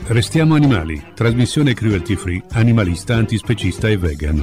Restiamo animali, trasmissione cruelty free, animalista, antispecista e vegan.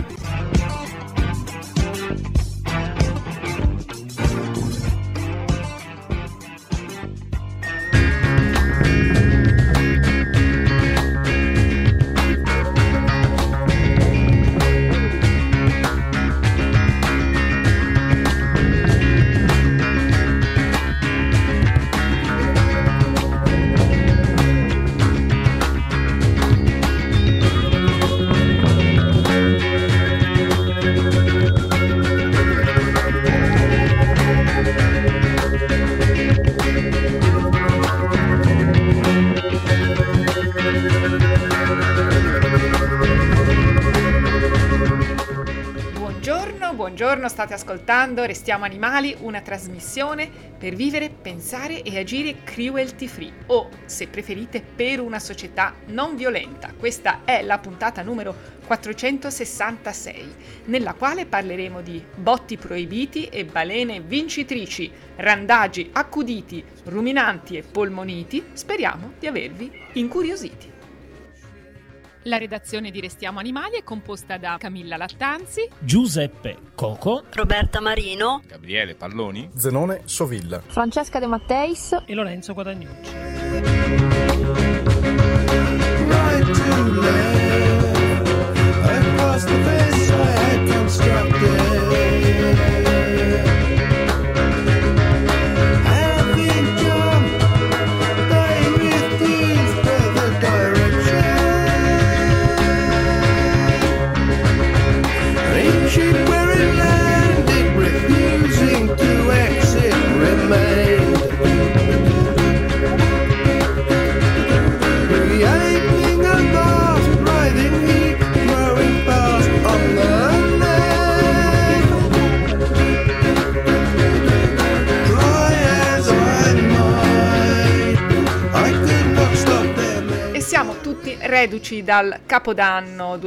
Buongiorno, state ascoltando Restiamo Animali, una trasmissione per vivere, pensare e agire cruelty free o, se preferite, per una società non violenta. Questa è la puntata numero 466, nella quale parleremo di botti proibiti e balene vincitrici, randagi accuditi, ruminanti e polmoniti. Speriamo di avervi incuriositi. La redazione di Restiamo Animali è composta da Camilla Lattanzi, Giuseppe Coco, Roberta Marino, Gabriele Palloni, Zenone Sovilla, Francesca De Matteis e Lorenzo Guadagnucci. reduci dal Capodanno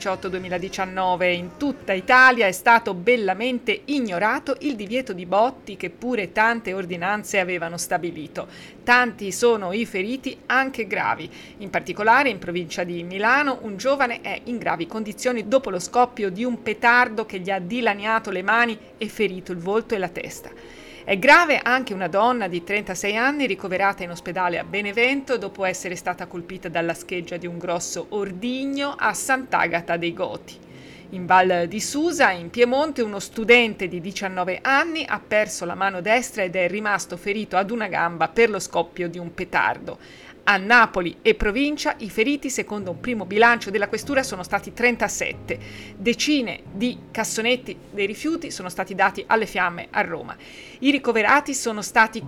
2018-2019, in tutta Italia è stato bellamente ignorato il divieto di botti che pure tante ordinanze avevano stabilito. Tanti sono i feriti, anche gravi. In particolare in provincia di Milano un giovane è in gravi condizioni dopo lo scoppio di un petardo che gli ha dilaniato le mani e ferito il volto e la testa. È grave anche una donna di 36 anni ricoverata in ospedale a Benevento dopo essere stata colpita dalla scheggia di un grosso ordigno a Sant'Agata dei Goti. In Val di Susa, in Piemonte, uno studente di 19 anni ha perso la mano destra ed è rimasto ferito ad una gamba per lo scoppio di un petardo. A Napoli e provincia i feriti, secondo un primo bilancio della questura, sono stati 37. Decine di cassonetti dei rifiuti sono stati dati alle fiamme a Roma. I ricoverati sono stati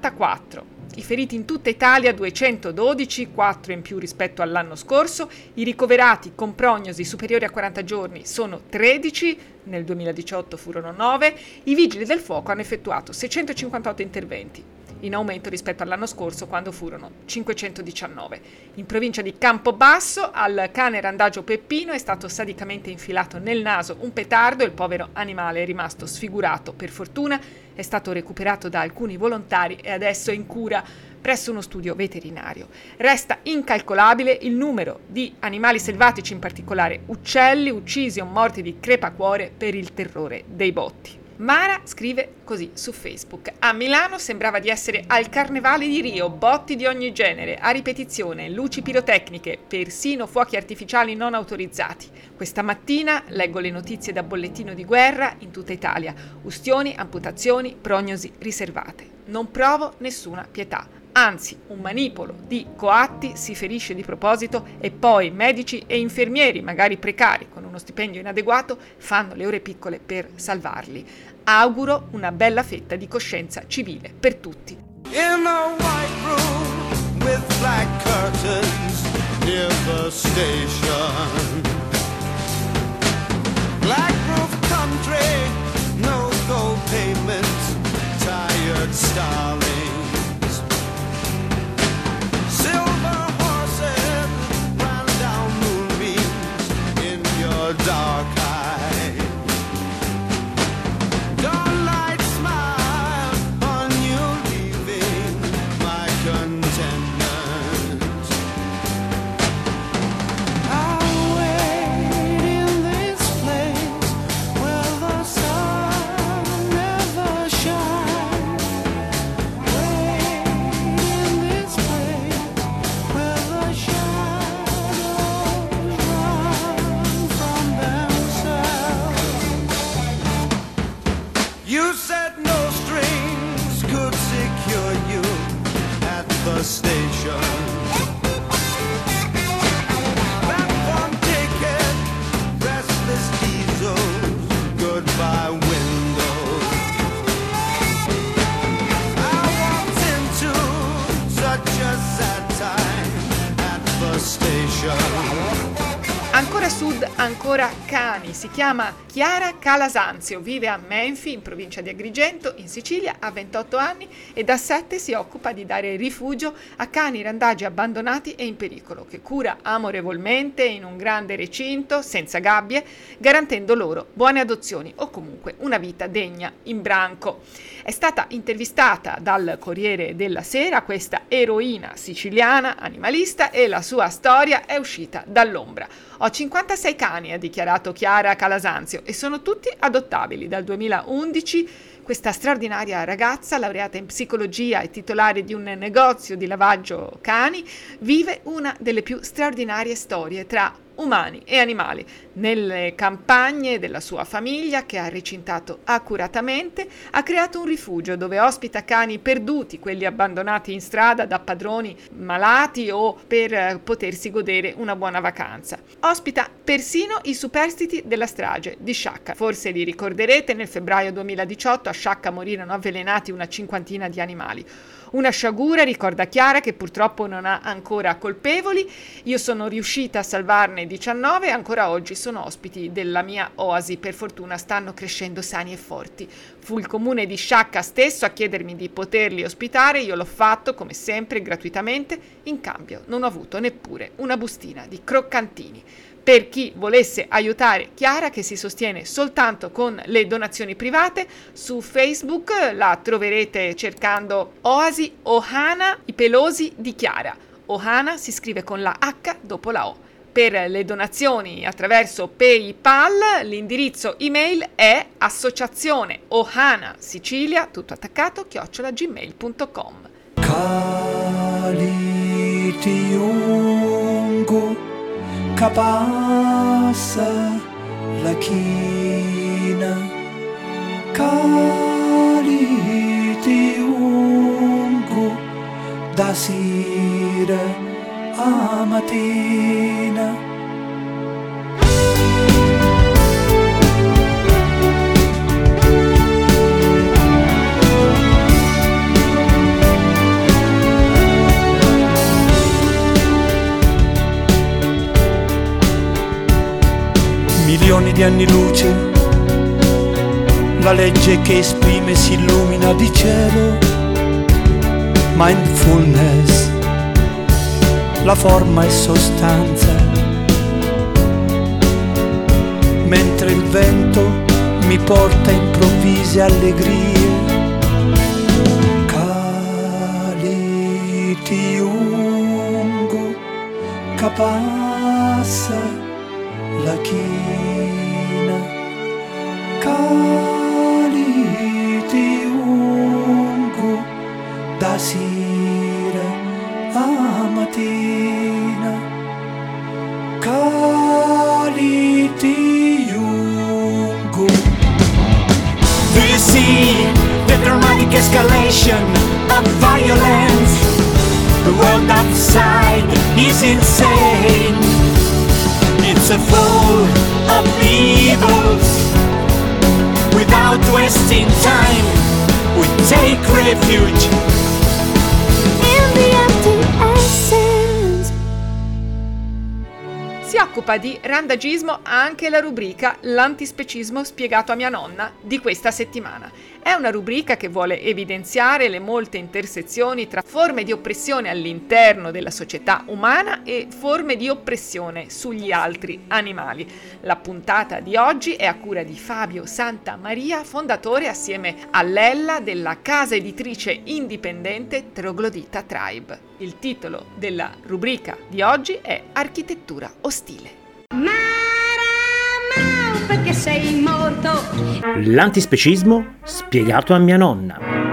44. I feriti in tutta Italia 212, 4 in più rispetto all'anno scorso. I ricoverati con prognosi superiori a 40 giorni sono 13, nel 2018 furono 9. I vigili del fuoco hanno effettuato 658 interventi, in aumento rispetto all'anno scorso quando furono 519. In provincia di Campobasso al cane randagio Peppino è stato sadicamente infilato nel naso un petardo e il povero animale è rimasto sfigurato. Per fortuna è stato recuperato da alcuni volontari e adesso è in cura presso uno studio veterinario. Resta incalcolabile il numero di animali selvatici, in particolare uccelli, uccisi o morti di crepacuore per il terrore dei botti. Mara scrive così su Facebook: a Milano sembrava di essere al Carnevale di Rio, botti di ogni genere, a ripetizione, luci pirotecniche, persino fuochi artificiali non autorizzati. Questa mattina leggo le notizie da bollettino di guerra in tutta Italia, ustioni, amputazioni, prognosi riservate. Non provo nessuna pietà. Anzi, un manipolo di coatti si ferisce di proposito e poi medici e infermieri, magari precari, con uno stipendio inadeguato, fanno le ore piccole per salvarli. Auguro una bella fetta di coscienza civile per tutti. In a white room with black curtains near the station. Black roof country, no gold pavement, tired starlings. Silver horses ran down moonbeams in your dark eye. Dawnlight smile on you leaving my contentment. devastation. Ancora sud, ancora cani. Si chiama Chiara Calasanzio, vive a Menfi, in provincia di Agrigento, in Sicilia, ha 28 anni e da 7 si occupa di dare rifugio a cani randagi abbandonati e in pericolo, che cura amorevolmente in un grande recinto, senza gabbie, garantendo loro buone adozioni o comunque una vita degna in branco. È stata intervistata dal Corriere della Sera, questa eroina siciliana animalista, e la sua storia è uscita dall'ombra. Ho 56 cani, ha dichiarato Chiara Calasanzio, e sono tutti adottabili. Dal 2011 questa straordinaria ragazza, laureata in psicologia e titolare di un negozio di lavaggio cani, vive una delle più straordinarie storie tra umani e animali. Nelle campagne della sua famiglia, che ha recintato accuratamente, ha creato un rifugio dove ospita cani perduti, quelli abbandonati in strada da padroni malati o per potersi godere una buona vacanza. Ospita persino i superstiti della strage di Sciacca. Forse li ricorderete, nel febbraio 2018 a Sciacca morirono avvelenati una cinquantina di animali. Una sciagura, ricorda Chiara, che purtroppo non ha ancora colpevoli. Io sono riuscita a salvarne 19 e ancora oggi sono ospiti della mia oasi. Per fortuna stanno crescendo sani e forti. Fu il comune di Sciacca stesso a chiedermi di poterli ospitare. Io l'ho fatto, come sempre, gratuitamente. In cambio non ho avuto neppure una bustina di croccantini. Per chi volesse aiutare Chiara, che si sostiene soltanto con le donazioni private, su Facebook la troverete cercando Oasi Ohana, i pelosi di Chiara. Ohana si scrive con la H dopo la O. Per le donazioni attraverso PayPal l'indirizzo email è associazioneohanasicilia, tutto attaccato, @gmail.com. Kalitiungu kapasa la china, kalitiungu da sera a mattina. Milioni di anni luce, la legge che esprime si illumina di cielo. Mindfulness, la forma e sostanza, mentre il vento mi porta improvvise allegrie. Kalitiungu kapasa la china, kalitiungu da sera a mattina, kalitiungu. Do you see the dramatic escalation of violence? The world outside is insane. It's a full of evils. Without wasting time, we take refuge in the empty essence. Si occupa di randagismo anche la rubrica L'antispecismo spiegato a mia nonna di questa settimana. È una rubrica che vuole evidenziare le molte intersezioni tra forme di oppressione all'interno della società umana e forme di oppressione sugli altri animali. La puntata di oggi è a cura di Fabio Santamaria, fondatore assieme a Lella della casa editrice indipendente Troglodita Tribe. Il titolo della rubrica di oggi è Architettura ostile. Perché sei morto. L'antispecismo spiegato a mia nonna.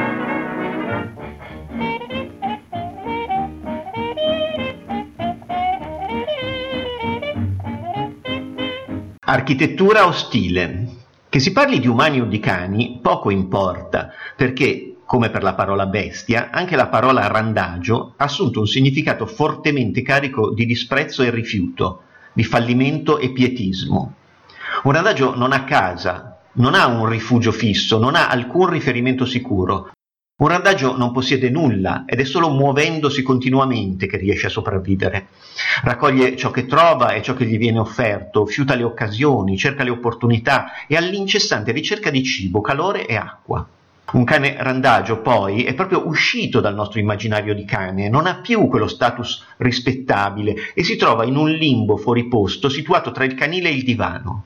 Architettura ostile. Che si parli di umani o di cani poco importa, perché, come per la parola bestia, anche la parola randagio ha assunto un significato fortemente carico di disprezzo e rifiuto, di fallimento e pietismo. Un randagio non ha casa, non ha un rifugio fisso, non ha alcun riferimento sicuro. Un randagio non possiede nulla ed è solo muovendosi continuamente che riesce a sopravvivere. Raccoglie ciò che trova e ciò che gli viene offerto, fiuta le occasioni, cerca le opportunità e all'incessante ricerca di cibo, calore e acqua. Un cane randagio, poi, è proprio uscito dal nostro immaginario di cane, non ha più quello status rispettabile e si trova in un limbo fuori posto situato tra il canile e il divano.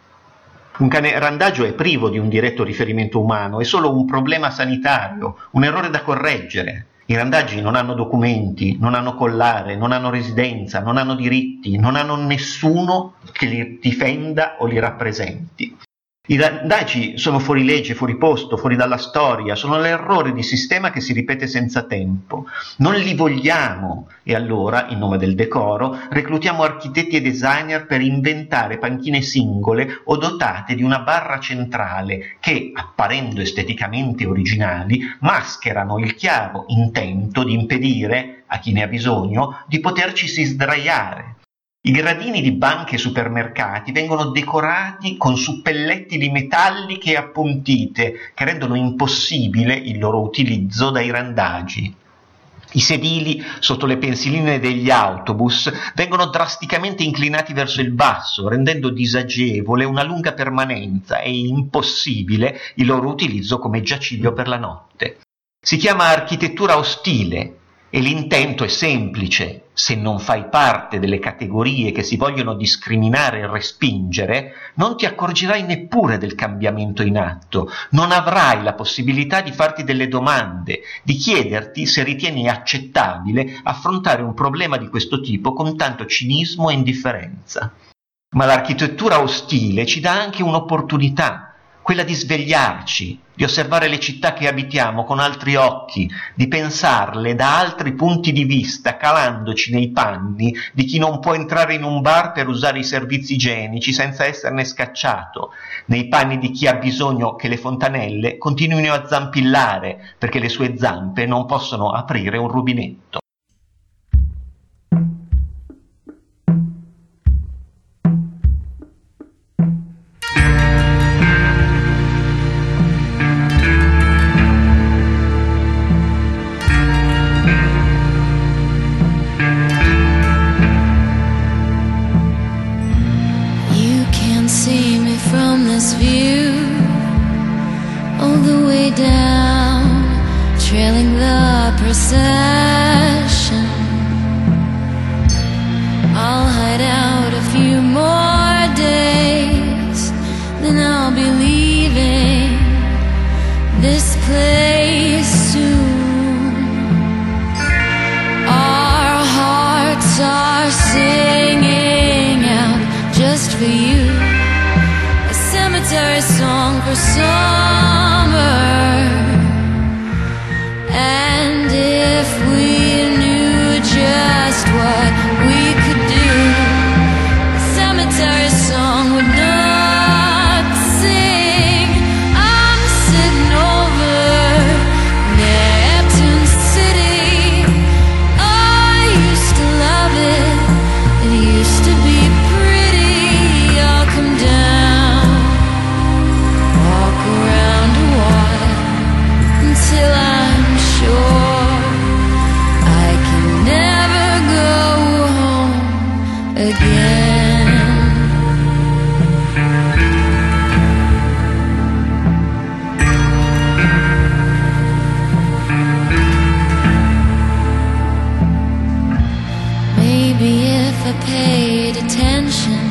Un cane randagio è privo di un diretto riferimento umano, è solo un problema sanitario, un errore da correggere. I randaggi non hanno documenti, non hanno collare, non hanno residenza, non hanno diritti, non hanno nessuno che li difenda o li rappresenti. I randaggi sono fuori legge, fuori posto, fuori dalla storia, sono l'errore di sistema che si ripete senza tempo. Non li vogliamo e allora, in nome del decoro, reclutiamo architetti e designer per inventare panchine singole o dotate di una barra centrale che, apparendo esteticamente originali, mascherano il chiaro intento di impedire, a chi ne ha bisogno, di potercisi sdraiare. I gradini di banche e supermercati vengono decorati con suppellettili metalliche e appuntite che rendono impossibile il loro utilizzo dai randagi. I sedili sotto le pensiline degli autobus vengono drasticamente inclinati verso il basso, rendendo disagevole una lunga permanenza e impossibile il loro utilizzo come giaciglio per la notte. Si chiama architettura ostile e l'intento è semplice. Se non fai parte delle categorie che si vogliono discriminare e respingere, non ti accorgerai neppure del cambiamento in atto, non avrai la possibilità di farti delle domande, di chiederti se ritieni accettabile affrontare un problema di questo tipo con tanto cinismo e indifferenza. Ma l'architettura ostile ci dà anche un'opportunità, quella di svegliarci, di osservare le città che abitiamo con altri occhi, di pensarle da altri punti di vista, calandoci nei panni di chi non può entrare in un bar per usare i servizi igienici senza esserne scacciato, nei panni di chi ha bisogno che le fontanelle continuino a zampillare perché le sue zampe non possono aprire un rubinetto. Procession. I'll hide out a few more days, then I'll be leaving this place soon. Our hearts are singing out just for you, a cemetery song for summer. And if we knew just what we could do, a cemetery song would not sing. I'm sitting over Neptune City. I used to love it, it used to be pretty. I'll come down, walk around a while until I'm sure I can never go home again. Maybe if I paid attention,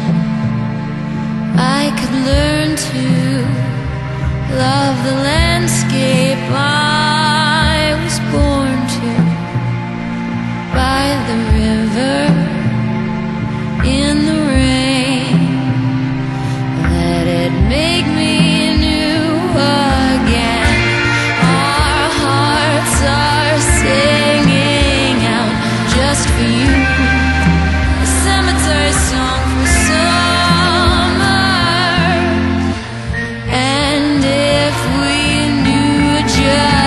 I could learn to love the landscape I was born to, by the river, in the rain. Let it make me new again. Our hearts are singing out just for you, a cemetery song for summer. And if we knew just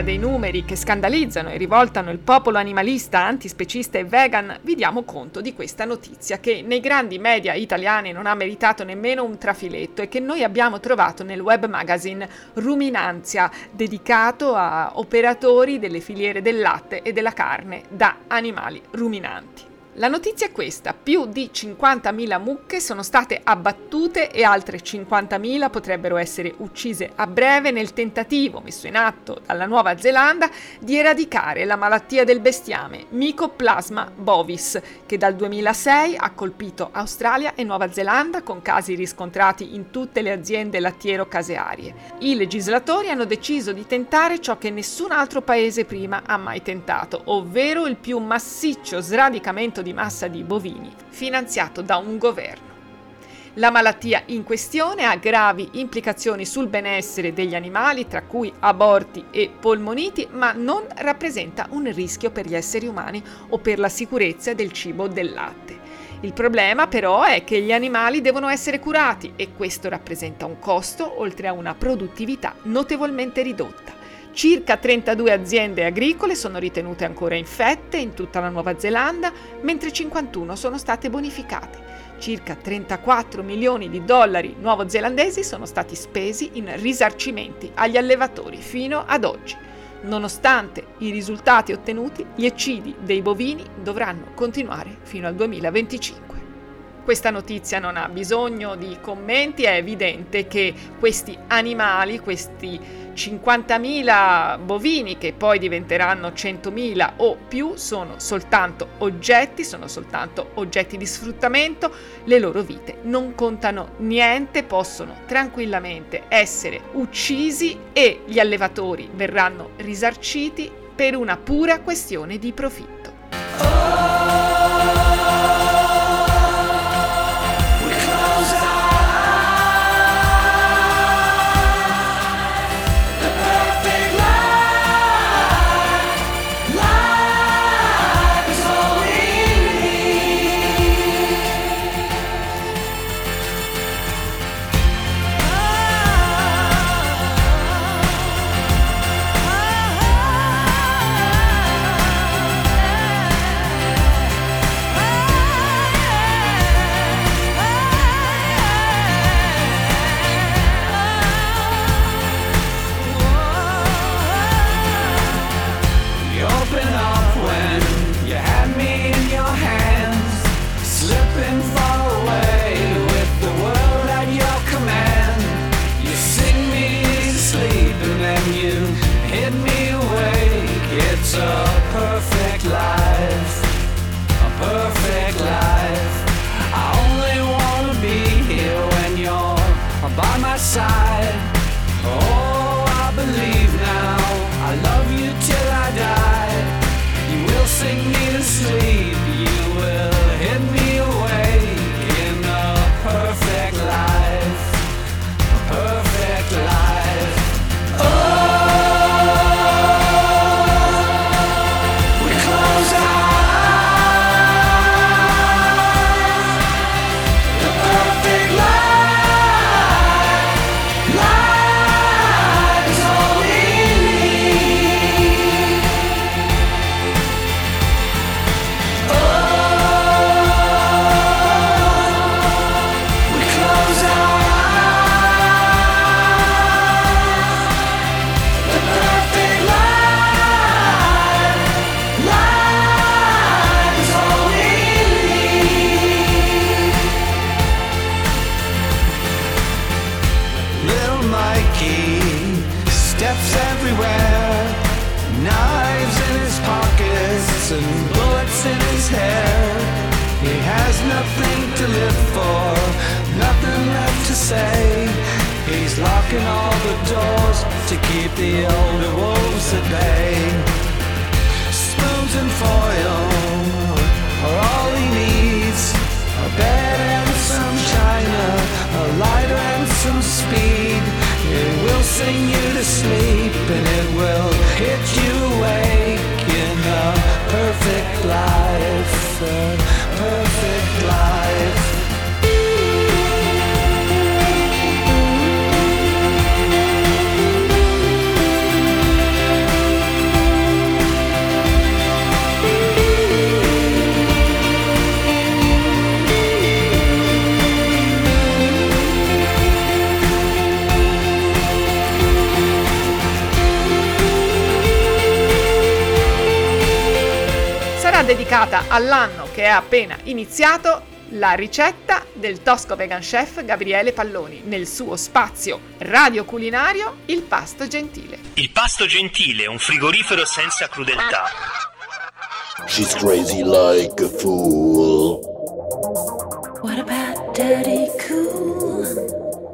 dei numeri che scandalizzano e rivoltano il popolo animalista, antispecista e vegan, vi diamo conto di questa notizia che nei grandi media italiani non ha meritato nemmeno un trafiletto e che noi abbiamo trovato nel web magazine Ruminanzia, dedicato a operatori delle filiere del latte e della carne da animali ruminanti. La notizia è questa: più di 50.000 mucche sono state abbattute e altre 50.000 potrebbero essere uccise a breve nel tentativo messo in atto dalla Nuova Zelanda di eradicare la malattia del bestiame Mycoplasma bovis, che dal 2006 ha colpito Australia e Nuova Zelanda con casi riscontrati in tutte le aziende lattiero-casearie. I legislatori hanno deciso di tentare ciò che nessun altro paese prima ha mai tentato, ovvero il più massiccio sradicamento di massa di bovini finanziato da un governo. La malattia in questione ha gravi implicazioni sul benessere degli animali, tra cui aborti e polmoniti, ma non rappresenta un rischio per gli esseri umani o per la sicurezza del cibo o del latte. Il problema però è che gli animali devono essere curati e questo rappresenta un costo oltre a una produttività notevolmente ridotta. Circa 32 aziende agricole sono ritenute ancora infette in tutta la Nuova Zelanda, mentre 51 sono state bonificate. Circa 34 milioni di dollari nuovozelandesi sono stati spesi in risarcimenti agli allevatori fino ad oggi. Nonostante i risultati ottenuti, gli eccidi dei bovini dovranno continuare fino al 2025. Questa notizia non ha bisogno di commenti, è evidente che questi animali, questi 50.000 bovini che poi diventeranno 100.000 o più, sono soltanto oggetti di sfruttamento, le loro vite non contano niente, possono tranquillamente essere uccisi e gli allevatori verranno risarciti per una pura questione di profitto. dedicata all'anno che è appena iniziato, la ricetta del tosco vegan chef Gabriele Palloni nel suo spazio radio culinario Il Pasto Gentile. Il Pasto Gentile, un frigorifero senza crudeltà. She's crazy like a fool. What about Daddy Cool?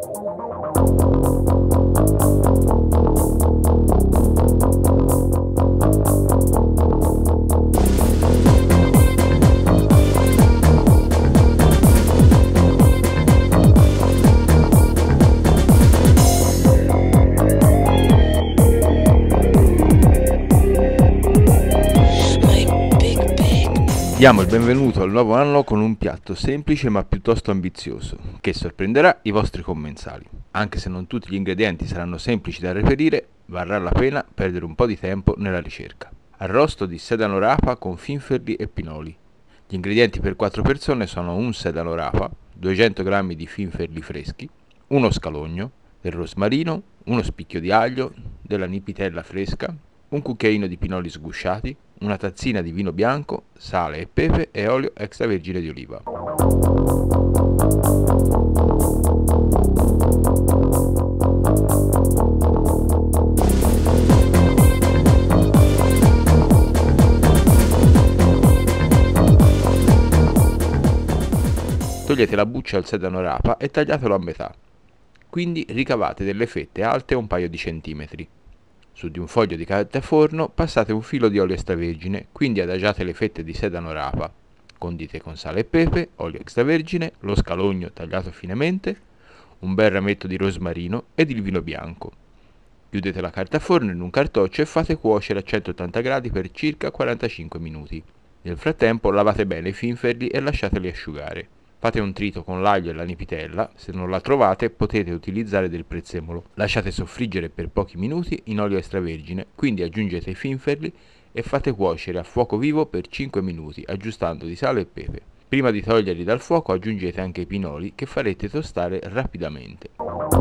Diamo il benvenuto al nuovo anno con un piatto semplice ma piuttosto ambizioso, che sorprenderà i vostri commensali. Anche se non tutti gli ingredienti saranno semplici da reperire, varrà la pena perdere un po' di tempo nella ricerca. Arrosto di sedano rapa con finferli e pinoli. Gli ingredienti per 4 persone sono un sedano rapa, 200 g di finferli freschi, uno scalogno, del rosmarino, uno spicchio di aglio, della nipitella fresca, un cucchiaino di pinoli sgusciati, una tazzina di vino bianco, sale e pepe e olio extravergine di oliva. Togliete la buccia al sedano rapa e tagliatelo a metà. Quindi ricavate delle fette alte un paio di centimetri. Su di un foglio di carta forno passate un filo di olio extravergine, quindi adagiate le fette di sedano rapa. Condite con sale e pepe, olio extravergine, lo scalogno tagliato finemente, un bel rametto di rosmarino ed il vino bianco. Chiudete la carta forno in un cartoccio e fate cuocere a 180 gradi per circa 45 minuti. Nel frattempo lavate bene i finferli e lasciateli asciugare. Fate un trito con l'aglio e la nipitella, se non la trovate potete utilizzare del prezzemolo. Lasciate soffriggere per pochi minuti in olio extravergine, quindi aggiungete i finferli e fate cuocere a fuoco vivo per 5 minuti, aggiustando di sale e pepe. Prima di toglierli dal fuoco aggiungete anche i pinoli che farete tostare rapidamente.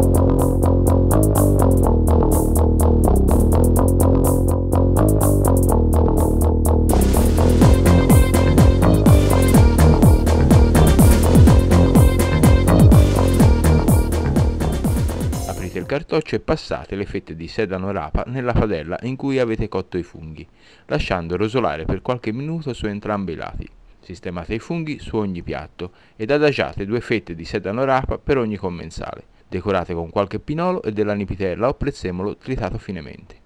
Il cartoccio e passate le fette di sedano rapa nella padella in cui avete cotto i funghi, lasciando rosolare per qualche minuto su entrambi i lati. Sistemate i funghi su ogni piatto ed adagiate 2 fette di sedano rapa per ogni commensale. Decorate con qualche pinolo e della nipitella o prezzemolo tritato finemente.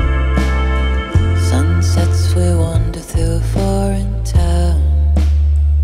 We wander through a foreign town.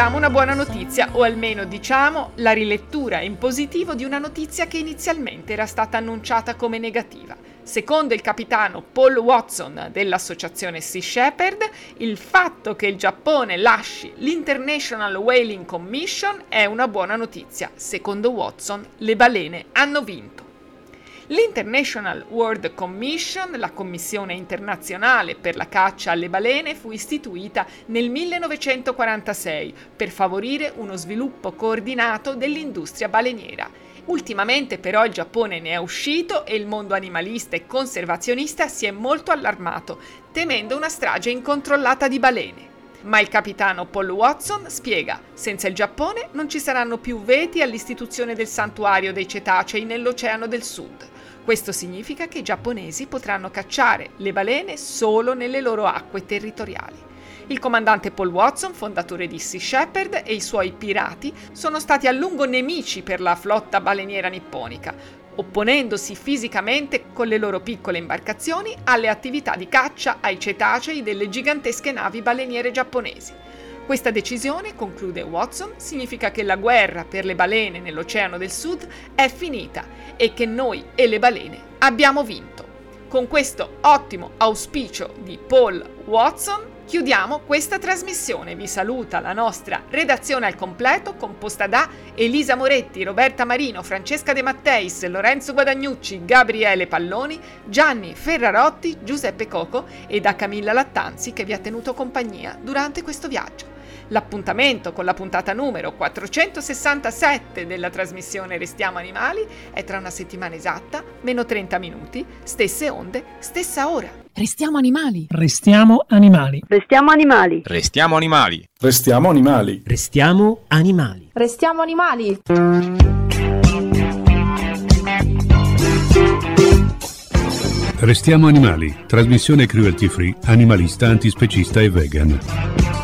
diamo una buona notizia, o almeno diciamo la rilettura in positivo di una notizia che inizialmente era stata annunciata come negativa. Secondo il capitano Paul Watson dell'associazione Sea Shepherd, il fatto che il Giappone lasci l'International Whaling Commission è una buona notizia. Secondo Watson, le balene hanno vinto. L'International World Commission, la commissione internazionale per la caccia alle balene, fu istituita nel 1946 per favorire uno sviluppo coordinato dell'industria baleniera. Ultimamente però il Giappone ne è uscito e il mondo animalista e conservazionista si è molto allarmato, temendo una strage incontrollata di balene. Ma il capitano Paul Watson spiega: senza il Giappone non ci saranno più veti all'istituzione del santuario dei cetacei nell'Oceano del Sud. Questo significa che i giapponesi potranno cacciare le balene solo nelle loro acque territoriali. Il comandante Paul Watson, fondatore di Sea Shepherd, e i suoi pirati sono stati a lungo nemici per la flotta baleniera nipponica, opponendosi fisicamente con le loro piccole imbarcazioni alle attività di caccia ai cetacei delle gigantesche navi baleniere giapponesi. Questa decisione, conclude Watson, significa che la guerra per le balene nell'Oceano del Sud è finita e che noi e le balene abbiamo vinto. Con questo ottimo auspicio di Paul Watson chiudiamo questa trasmissione. Vi saluta la nostra redazione al completo, composta da Elisa Moretti, Roberta Marino, Francesca De Matteis, Lorenzo Guadagnucci, Gabriele Palloni, Gianni Ferrarotti, Giuseppe Coco e da Camilla Lattanzi, che vi ha tenuto compagnia durante questo viaggio. L'appuntamento con la puntata numero 467 della trasmissione Restiamo Animali è tra una settimana esatta, meno 30 minuti, stesse onde, stessa ora. Restiamo animali. Restiamo animali. Restiamo animali. Restiamo animali. Restiamo animali. Restiamo animali. Restiamo animali. Restiamo animali, trasmissione cruelty free, animalista, antispecista e vegan.